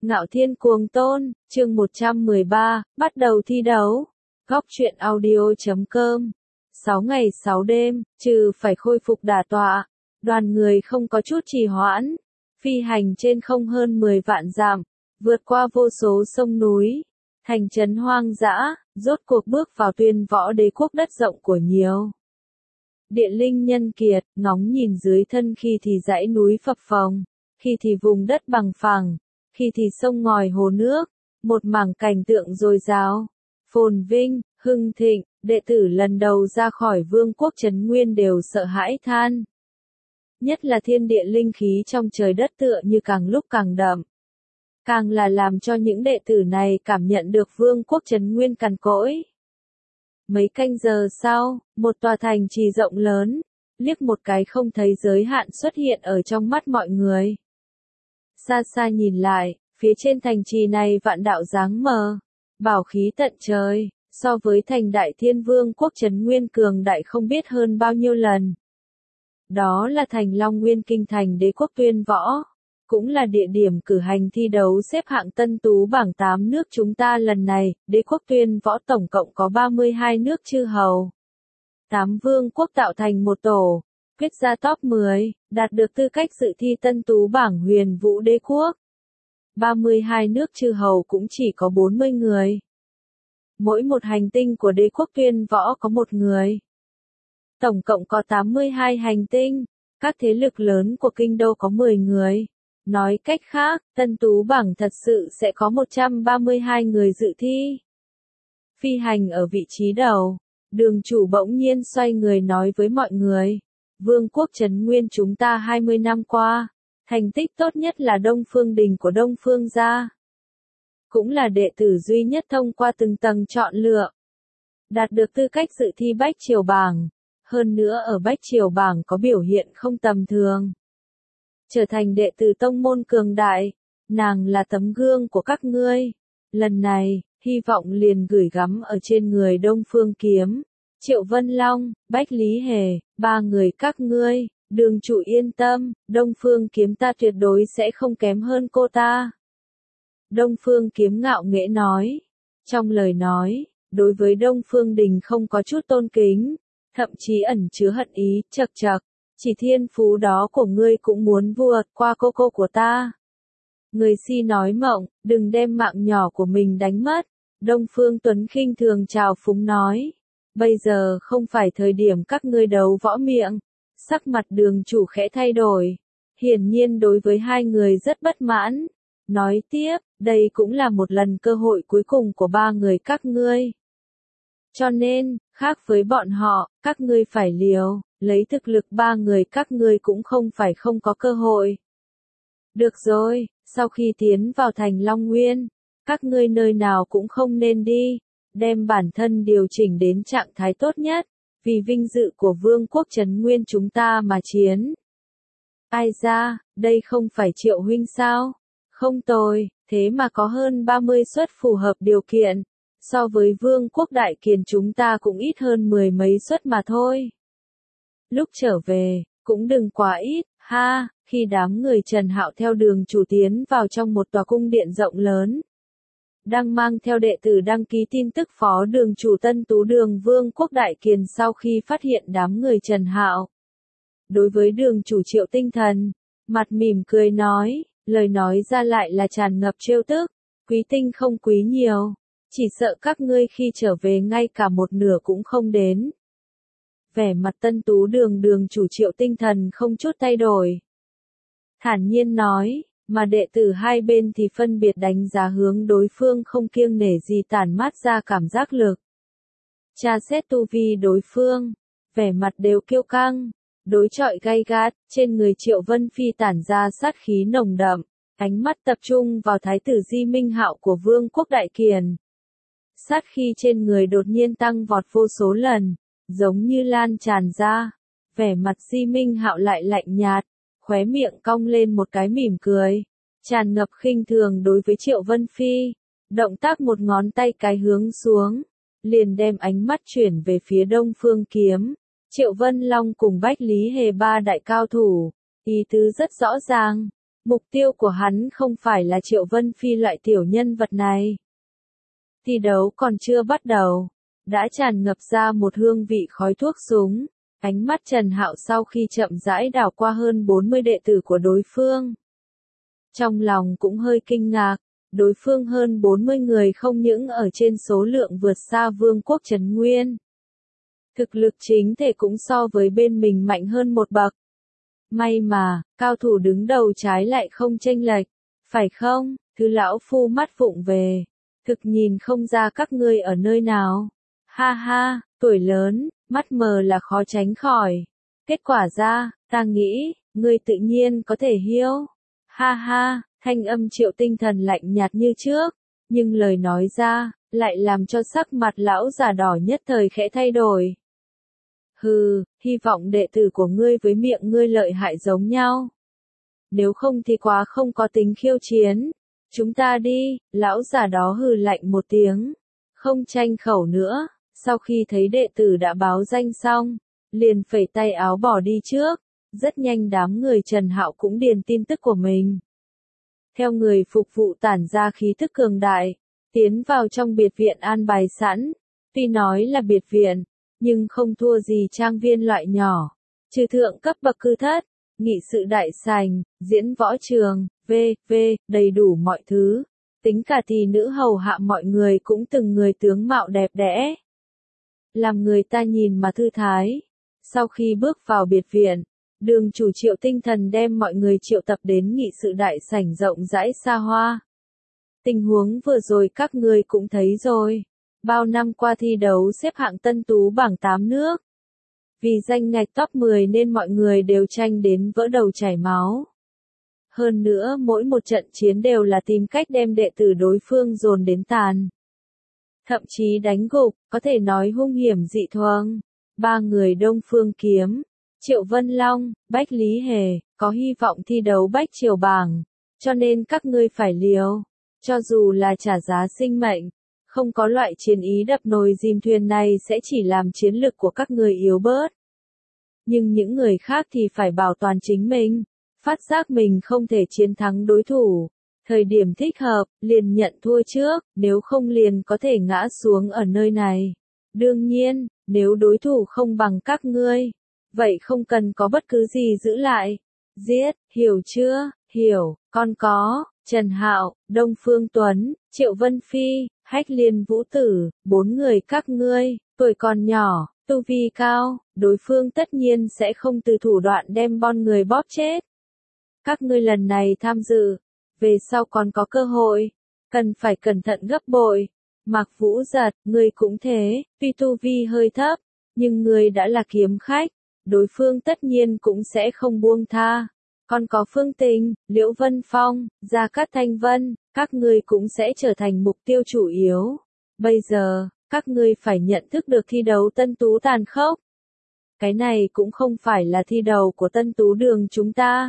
Ngạo Thiên Cuồng Tôn, chương 113, bắt đầu thi đấu. Góc truyện audio.com. 6 ngày 6 đêm, trừ phải khôi phục đả tọa, đoàn người không có chút trì hoãn, phi hành trên không hơn 10 vạn dặm, vượt qua vô số sông núi, thành trấn hoang dã, rốt cuộc bước vào Tuyên Võ Đế quốc đất rộng của nhiều địa linh nhân kiệt, ngóng nhìn dưới thân khi thì dãy núi phập phồng, khi thì vùng đất bằng phẳng, khi thì sông ngòi hồ nước, một mảng cảnh tượng dồi dào, phồn vinh, hưng thịnh, đệ tử lần đầu ra khỏi vương quốc Trấn Nguyên đều sợ hãi than. Nhất là thiên địa linh khí trong trời đất tựa như càng lúc càng đậm. Càng là làm cho những đệ tử này cảm nhận được vương quốc Trấn Nguyên cằn cỗi. Mấy canh giờ sau, một tòa thành trì rộng lớn, liếc một cái không thấy giới hạn xuất hiện ở trong mắt mọi người. Xa xa nhìn lại, phía trên thành trì này vạn đạo dáng mờ, bảo khí tận trời, so với thành Đại Thiên Vương quốc Trấn Nguyên cường đại không biết hơn bao nhiêu lần. Đó là thành Long Nguyên kinh thành đế quốc Tuyên Võ, cũng là địa điểm cử hành thi đấu xếp hạng tân tú bảng 8 nước chúng ta lần này, đế quốc Tuyên Võ tổng cộng có 32 nước chư hầu. 8 vương quốc tạo thành một tổ, quyết ra top 10, đạt được tư cách dự thi tân tú bảng Huyền Vũ đế quốc. 32 nước chư hầu cũng chỉ có 40 người. Mỗi một hành tinh của đế quốc Tuyên Võ có một người. Tổng cộng có 82 hành tinh, các thế lực lớn của kinh đô có 10 người. Nói cách khác, tân tú bảng thật sự sẽ có 132 người dự thi. Phi hành ở vị trí đầu, đường chủ bỗng nhiên xoay người nói với mọi người. Vương quốc Trấn Nguyên chúng ta 20 năm qua, thành tích tốt nhất là Đông Phương Đình của Đông Phương gia. Cũng là đệ tử duy nhất thông qua từng tầng chọn lựa. Đạt được tư cách dự thi Bách Triều bảng. Hơn nữa ở Bách Triều bảng có biểu hiện không tầm thường. Trở thành đệ tử tông môn cường đại, nàng là tấm gương của các ngươi. Lần này, hy vọng liền gửi gắm ở trên người Đông Phương Kiếm, Triệu Vân Long, Bách Lý Hề, ba người các ngươi. Đường chủ yên tâm, Đông Phương Kiếm ta tuyệt đối sẽ không kém hơn cô ta. Đông Phương Kiếm ngạo nghễ nói. Trong lời nói, đối với Đông Phương Đình không có chút tôn kính, thậm chí ẩn chứa hận ý, chậc chậc. Chỉ thiên phú đó của ngươi cũng muốn vượt qua cô của ta. Người si nói mộng, đừng đem mạng nhỏ của mình đánh mất. Đông Phương Tuấn khinh thường chào phúng nói. Bây giờ không phải thời điểm các ngươi đấu võ miệng. Sắc mặt đường chủ khẽ thay đổi. Hiển nhiên đối với hai người rất bất mãn. Nói tiếp, đây cũng là một lần cơ hội cuối cùng của ba người các ngươi. Cho nên, khác với bọn họ, các ngươi phải liều, lấy thực lực ba người các ngươi cũng không phải không có cơ hội. Được rồi, sau khi tiến vào thành Long Nguyên, các ngươi nơi nào cũng không nên đi, đem bản thân điều chỉnh đến trạng thái tốt nhất, vì vinh dự của vương quốc Trấn Nguyên chúng ta mà chiến. Ai ra, đây không phải Triệu huynh sao? Không tồi, thế mà có hơn 30 suất phù hợp điều kiện. So với vương quốc Đại Kiền chúng ta cũng ít hơn 10 mấy suất mà thôi. Lúc trở về, cũng đừng quá ít, ha, khi đám người Trần Hạo theo đường chủ tiến vào trong một tòa cung điện rộng lớn. Đang mang theo đệ tử đăng ký tin tức phó đường chủ Tân Tú Đường vương quốc Đại Kiền sau khi phát hiện đám người Trần Hạo. Đối với đường chủ Triệu Tinh Thần, mặt mỉm cười nói, lời nói ra lại là tràn ngập trêu tức, quý tinh không quý nhiều. Chỉ sợ các ngươi khi trở về ngay cả một nửa cũng không đến. Vẻ mặt Tân Tú đường chủ Triệu Tinh Thần không chút thay đổi. Thản nhiên nói, mà đệ tử hai bên thì phân biệt đánh giá hướng đối phương không kiêng nể gì tản mát ra cảm giác lực. Tra xét tu vi đối phương, vẻ mặt đều kiêu căng, đối chọi gay gắt, trên người Triệu Vân Phi tản ra sát khí nồng đậm, ánh mắt tập trung vào thái tử Di Minh Hạo của vương quốc Đại Kiền. Sát khí trên người đột nhiên tăng vọt vô số lần, giống như lan tràn ra. Vẻ mặt Di Minh Hạo lại lạnh nhạt, khóe miệng cong lên một cái mỉm cười, tràn ngập khinh thường đối với Triệu Vân Phi. Động tác một ngón tay cái hướng xuống, liền đem ánh mắt chuyển về phía Đông Phương Kiếm, Triệu Vân Long cùng Bách Lý Hề ba đại cao thủ. Ý tứ rất rõ ràng, Mục tiêu của hắn không phải là Triệu Vân Phi loại tiểu nhân vật này. Thi đấu còn chưa bắt đầu, đã tràn ngập ra một hương vị khói thuốc súng. Ánh mắt Trần Hạo sau khi chậm rãi đảo qua hơn 40 đệ tử của đối phương. Trong lòng cũng hơi kinh ngạc, đối phương hơn 40 người không những ở trên số lượng vượt xa Vương quốc Trấn Nguyên. Thực lực chính thể cũng so với bên mình mạnh hơn một bậc. May mà, cao thủ đứng đầu trái lại không chênh lệch, phải không? Thứ lão phu mắt vụng về, thực nhìn không ra các ngươi ở nơi nào. Ha ha, tuổi lớn, mắt mờ là khó tránh khỏi. Kết quả ra, ta nghĩ, ngươi tự nhiên có thể hiếu. Ha ha, thanh âm Triệu Tinh Thần lạnh nhạt như trước, nhưng lời nói ra, lại làm cho sắc mặt lão già đỏ nhất thời khẽ thay đổi. Hừ, hy vọng đệ tử của ngươi với miệng ngươi lợi hại giống nhau. Nếu không thì quá không có tính khiêu chiến. Chúng ta đi, lão già đó hừ lạnh một tiếng. Không tranh khẩu nữa, sau khi thấy đệ tử đã báo danh xong, liền phẩy tay áo bỏ đi trước. Rất nhanh đám người Trần Hạo cũng điền tin tức của mình. Theo người phục vụ tản ra khí thức cường đại, tiến vào trong biệt viện an bài sẵn. Tuy nói là biệt viện, nhưng không thua gì trang viên loại nhỏ. Trừ thượng cấp bậc cư thất, nghị sự đại sành, diễn võ trường, đầy đủ mọi thứ. Tính cả thì nữ hầu hạ mọi người cũng từng người tướng mạo đẹp đẽ. Làm người ta nhìn mà thư thái. Sau khi bước vào biệt viện, đường chủ Triệu Tinh Thần đem mọi người triệu tập đến nghị sự đại sảnh rộng rãi xa hoa. Tình huống vừa rồi các ngươi cũng thấy rồi. Bao năm qua thi đấu xếp hạng tân tú bảng 8 nước. Vì danh ngạch top 10 nên mọi người đều tranh đến vỡ đầu chảy máu. Hơn nữa mỗi một trận chiến đều là tìm cách đem đệ tử đối phương dồn đến tàn. Thậm chí đánh gục, có thể nói hung hiểm dị thường. Ba người Đông Phương Kiếm, Triệu Vân Long, Bách Lý Hề, có hy vọng thi đấu Bách Triều bảng. Cho nên các ngươi phải liều. Cho dù là trả giá sinh mệnh. Không có loại chiến ý đập nồi dìm thuyền này sẽ chỉ làm chiến lực của các người yếu bớt. Nhưng những người khác thì phải bảo toàn chính mình, phát giác mình không thể chiến thắng đối thủ. Thời điểm thích hợp, liền nhận thua trước, nếu không liền có thể ngã xuống ở nơi này. Đương nhiên, nếu đối thủ không bằng các ngươi, vậy không cần có bất cứ gì giữ lại. Giết, hiểu chưa? Hiểu, con có, Trần Hạo, Đông Phương Tuấn, Triệu Vân Phi, Hách Liên Vũ Tử, 4 người các ngươi, tuổi còn nhỏ, tu vi cao, đối phương tất nhiên sẽ không từ thủ đoạn đem bon người bóp chết. Các ngươi lần này tham dự, về sau còn có cơ hội, cần phải cẩn thận gấp bội. Mạc Vũ Giật, ngươi cũng thế, tuy tu vi hơi thấp, nhưng ngươi đã là kiếm khách, đối phương tất nhiên cũng sẽ không buông tha. Còn có Phương Tình, Liễu Vân Phong, Gia Cát Thanh Vân, các ngươi cũng sẽ trở thành mục tiêu chủ yếu. Bây giờ, các ngươi phải nhận thức được thi đấu tân tú tàn khốc. Cái này cũng không phải là thi đấu của tân tú đường chúng ta.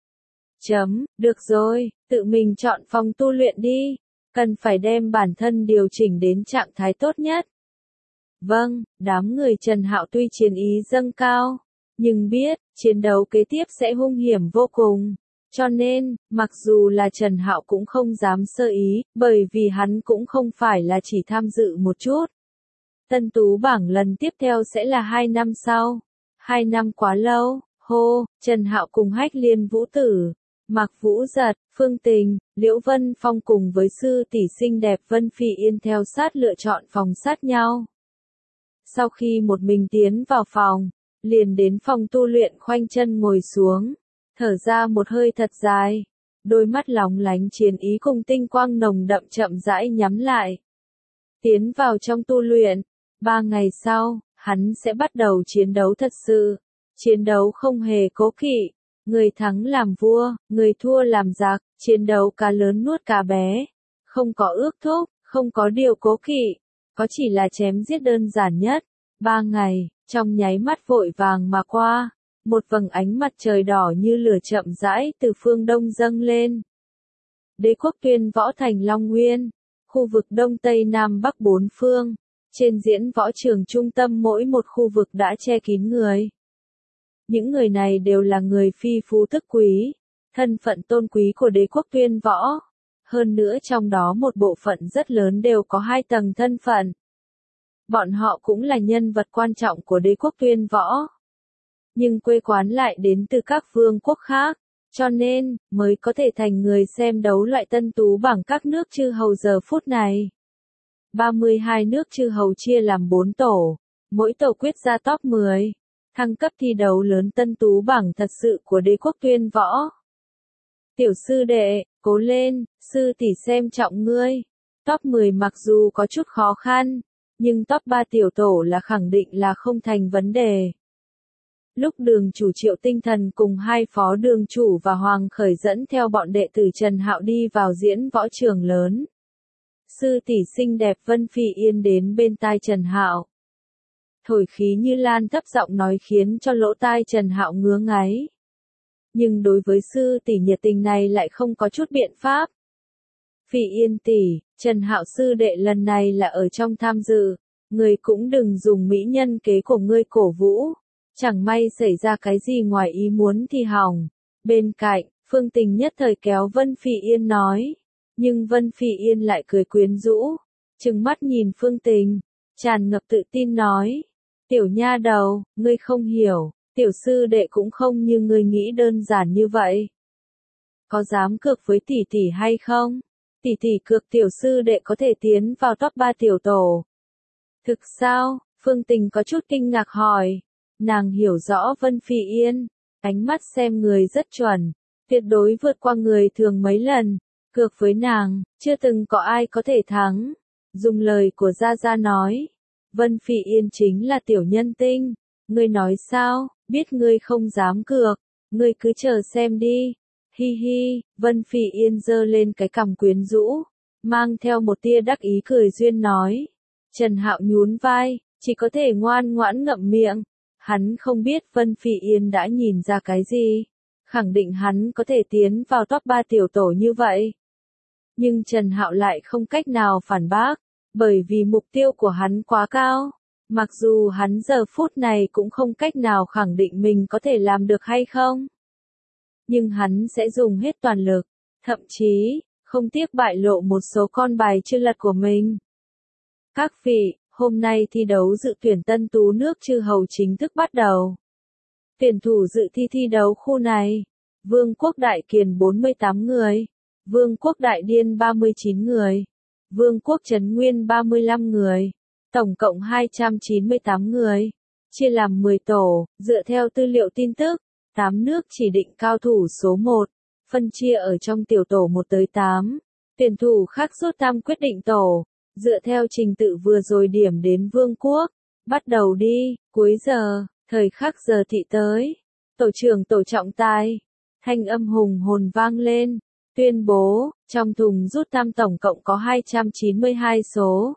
Được rồi, tự mình chọn phòng tu luyện đi. Cần phải đem bản thân điều chỉnh đến trạng thái tốt nhất. Vâng, đám người Trần Hạo tuy chiến ý dâng cao, nhưng biết, chiến đấu kế tiếp sẽ hung hiểm vô cùng. Cho nên, mặc dù là Trần Hạo cũng không dám sơ ý, bởi vì hắn cũng không phải là chỉ tham dự một chút. Tân tú bảng lần tiếp theo sẽ là 2 năm sau. 2 năm quá lâu, hô, Trần Hạo cùng Hách Liên Vũ Tử, Mạc Vũ Giật, Phương Tình, Liễu Vân Phong cùng với sư tỷ xinh đẹp Vân Phi Yên theo sát lựa chọn phòng sát nhau. Sau khi một mình tiến vào phòng, liền đến phòng tu luyện khoanh chân ngồi xuống, thở ra một hơi thật dài, đôi mắt lóng lánh chiến ý cùng tinh quang nồng đậm chậm rãi nhắm lại. Tiến vào trong tu luyện, 3 ngày sau, hắn sẽ bắt đầu chiến đấu thật sự, chiến đấu không hề cố kỵ, người thắng làm vua, người thua làm giặc, chiến đấu cá lớn nuốt cá bé, không có ước thúc, không có điều cố kỵ, có chỉ là chém giết đơn giản nhất. 3 ngày, trong nháy mắt vội vàng mà qua, một vầng ánh mặt trời đỏ như lửa chậm rãi từ phương đông dâng lên. Đế quốc Tuyên Võ thành Long Nguyên, khu vực Đông Tây Nam Bắc 4 phương, trên diễn võ trường trung tâm mỗi một khu vực đã che kín người. Những người này đều là người phi phú tức quý, thân phận tôn quý của đế quốc Tuyên Võ. Hơn nữa trong đó một bộ phận rất lớn đều có 2 tầng thân phận. Bọn họ cũng là nhân vật quan trọng của đế quốc Tuyên Võ. Nhưng quê quán lại đến từ các vương quốc khác, cho nên, mới có thể thành người xem đấu loại tân tú bảng các nước chư hầu giờ phút này. 32 nước chư hầu chia làm 4 tổ, mỗi tổ quyết ra top 10. Thăng cấp thi đấu lớn tân tú bảng thật sự của đế quốc Tuyên Võ. Tiểu sư đệ, cố lên, sư tỷ xem trọng ngươi. Top 10 mặc dù có chút khó khăn, nhưng top 3 tiểu tổ là khẳng định là không thành vấn đề. Lúc đường chủ Triệu Tinh Thần cùng 2 phó đường chủ và Hoàng Khởi dẫn theo bọn đệ tử Trần Hạo đi vào diễn võ trường lớn. Sư tỷ xinh đẹp Vân Phi Yên đến bên tai Trần Hạo. Thổi khí như lan thấp giọng nói khiến cho lỗ tai Trần Hạo ngứa ngáy. Nhưng đối với sư tỷ nhiệt tình này lại không có chút biện pháp. Phi Yên tỷ, Trần Hạo sư đệ lần này là ở trong tham dự, người cũng đừng dùng mỹ nhân kế của ngươi cổ vũ. Chẳng may xảy ra cái gì ngoài ý muốn thì hỏng. Bên cạnh, Phương Tình nhất thời kéo Vân Phi Yên nói. Nhưng Vân Phi Yên lại cười quyến rũ. Trừng mắt nhìn Phương Tình, tràn ngập tự tin nói. Tiểu nha đầu, ngươi không hiểu, tiểu sư đệ cũng không như ngươi nghĩ đơn giản như vậy. Có dám cược với tỷ tỷ hay không? Tỷ tỷ cược tiểu sư đệ có thể tiến vào top 3 tiểu tổ. Thực sao? Phương Tình có chút kinh ngạc hỏi. Nàng hiểu rõ Vân Phi Yên, ánh mắt xem người rất chuẩn, tuyệt đối vượt qua người thường mấy lần. Cược với nàng, chưa từng có ai có thể thắng. Dùng lời của Gia Gia nói. Vân Phi Yên chính là tiểu nhân tinh. Ngươi nói sao, biết ngươi không dám cược. Ngươi cứ chờ xem đi. Hi hi, Vân Phi Yên giơ lên cái cằm quyến rũ. Mang theo một tia đắc ý cười duyên nói. Trần Hạo nhún vai, chỉ có thể ngoan ngoãn ngậm miệng. Hắn không biết Vân Phi Yên đã nhìn ra cái gì. Khẳng định hắn có thể tiến vào top 3 tiểu tổ như vậy. Nhưng Trần Hạo lại không cách nào phản bác, bởi vì mục tiêu của hắn quá cao. Mặc dù hắn giờ phút này cũng không cách nào khẳng định mình có thể làm được hay không. Nhưng hắn sẽ dùng hết toàn lực, thậm chí, không tiếc bại lộ một số con bài chưa lật của mình. Các vị, hôm nay thi đấu dự tuyển tân tú nước chư hầu chính thức bắt đầu. Tuyển thủ dự thi đấu khu này, Vương quốc Đại Kiền 48 người, Vương quốc Đại Điên 39 người, Vương quốc Trấn Nguyên 35 người, tổng cộng 298 người, chia làm 10 tổ, dựa theo tư liệu tin tức, 8 nước chỉ định cao thủ số 1, phân chia ở trong tiểu tổ 1 tới 8, tuyển thủ khác rút thăm quyết định tổ, dựa theo trình tự vừa rồi điểm đến Vương quốc, bắt đầu đi, cuối giờ, thời khắc giờ thị tới, tổ trưởng tổ trọng tài, thanh âm hùng hồn vang lên. Tuyên bố, trong thùng rút thăm tổng cộng có 292 số.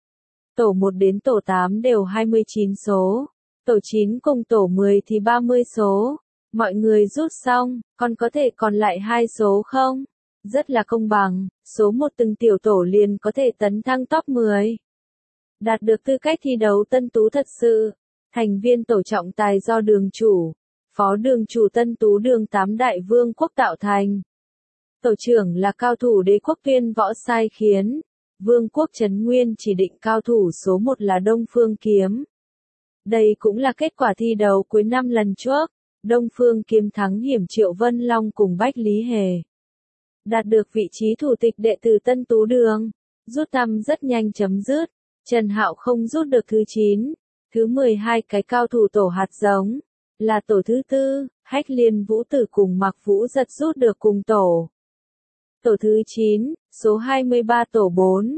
Tổ 1 đến tổ 8 đều 29 số. Tổ 9 cùng tổ 10 thì 30 số. Mọi người rút xong, còn có thể còn lại 2 số không? Rất là công bằng, số 1 từng tiểu tổ liền có thể tấn thăng top 10. Đạt được tư cách thi đấu tân tú thật sự. Thành viên tổ trọng tài do đường chủ, phó đường chủ tân tú đường 8 đại vương quốc tạo thành. Tổ trưởng là cao thủ đế quốc Tuyên Võ sai khiến. Vương quốc Trấn Nguyên chỉ định cao thủ số 1 là Đông Phương Kiếm. Đây cũng là kết quả thi đấu cuối năm lần trước. Đông Phương Kiếm thắng hiểm Triệu Vân Long cùng Bách Lý Hề. Đạt được vị trí thủ tịch đệ tử Tân Tú Đường. Rút thăm rất nhanh chấm dứt. Trần Hạo không rút được thứ 9. Thứ 12 cái cao thủ tổ hạt giống. Là tổ thứ 4, Hách Liên Vũ Tử cùng Mạc Vũ Giật rút được cùng tổ. Tổ thứ 9, số 23 tổ 4.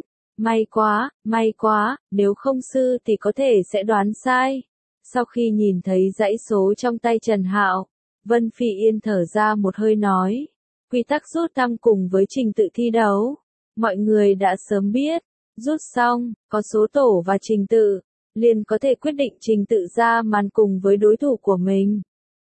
May quá, nếu không sư thì có thể sẽ đoán sai. Sau khi nhìn thấy dãy số trong tay Trần Hạo, Vân Phi Yên thở ra một hơi nói. Quy tắc rút thăm cùng với trình tự thi đấu. Mọi người đã sớm biết, rút xong, có số tổ và trình tự, liền có thể quyết định trình tự ra màn cùng với đối thủ của mình.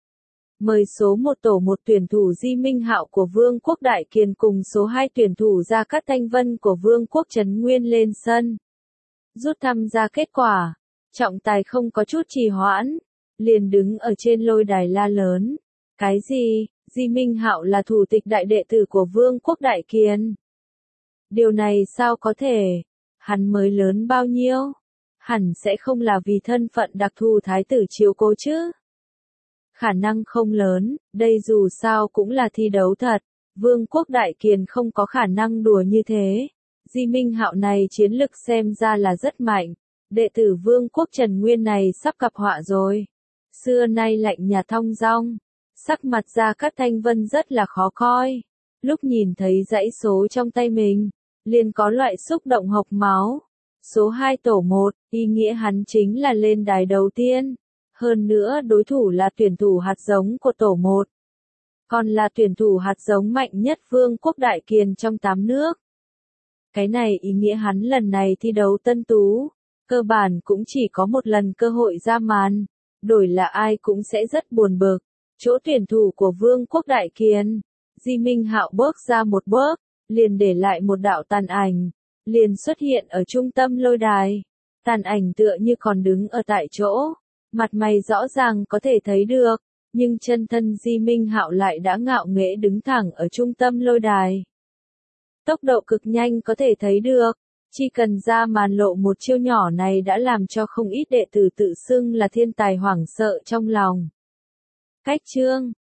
Mời số 1 tổ 1 tuyển thủ Di Minh Hạo của Vương quốc Đại Kiền cùng số 2 tuyển thủ Gia Cát Thanh Vân của Vương quốc Trấn Nguyên lên sân. Rút thăm ra kết quả, trọng tài không có chút trì hoãn, liền đứng ở trên lôi đài la lớn. Cái gì? Di Minh Hạo là thủ tịch đại đệ tử của Vương quốc Đại Kiền. Điều này sao có thể? Hắn mới lớn bao nhiêu? Hẳn sẽ không là vì thân phận đặc thù thái tử chiếu cố chứ? Khả năng không lớn, đây dù sao cũng là thi đấu thật. Vương quốc Đại Kiền không có khả năng đùa như thế. Di Minh Hạo này chiến lực xem ra là rất mạnh. Đệ tử Vương quốc Trần Nguyên này sắp gặp họa rồi. Xưa nay lạnh nhà thong dong. Sắc mặt Gia Cát Thanh Vân rất là khó coi. Lúc nhìn thấy dãy số trong tay mình, liền có loại xúc động hộc máu. Số 2 tổ 1, ý nghĩa hắn chính là lên đài đầu tiên. Hơn nữa đối thủ là tuyển thủ hạt giống của tổ 1. Còn là tuyển thủ hạt giống mạnh nhất Vương quốc Đại Kiền trong 8 nước. Cái này ý nghĩa hắn lần này thi đấu tân tú. Cơ bản cũng chỉ có một lần cơ hội ra màn. Đổi là ai cũng sẽ rất buồn bực. Chỗ tuyển thủ của Vương quốc Đại Kiền. Di Minh Hạo bước ra một bước, liền để lại một đạo tàn ảnh. Liền xuất hiện ở trung tâm lôi đài. Tàn ảnh tựa như còn đứng ở tại chỗ. Mặt mày rõ ràng có thể thấy được. Nhưng chân thân Di Minh Hạo lại đã ngạo nghễ đứng thẳng ở trung tâm lôi đài. Tốc độ cực nhanh có thể thấy được. Chỉ cần ra màn lộ một chiêu nhỏ này đã làm cho không ít đệ tử tự xưng là thiên tài hoảng sợ trong lòng. Cách chương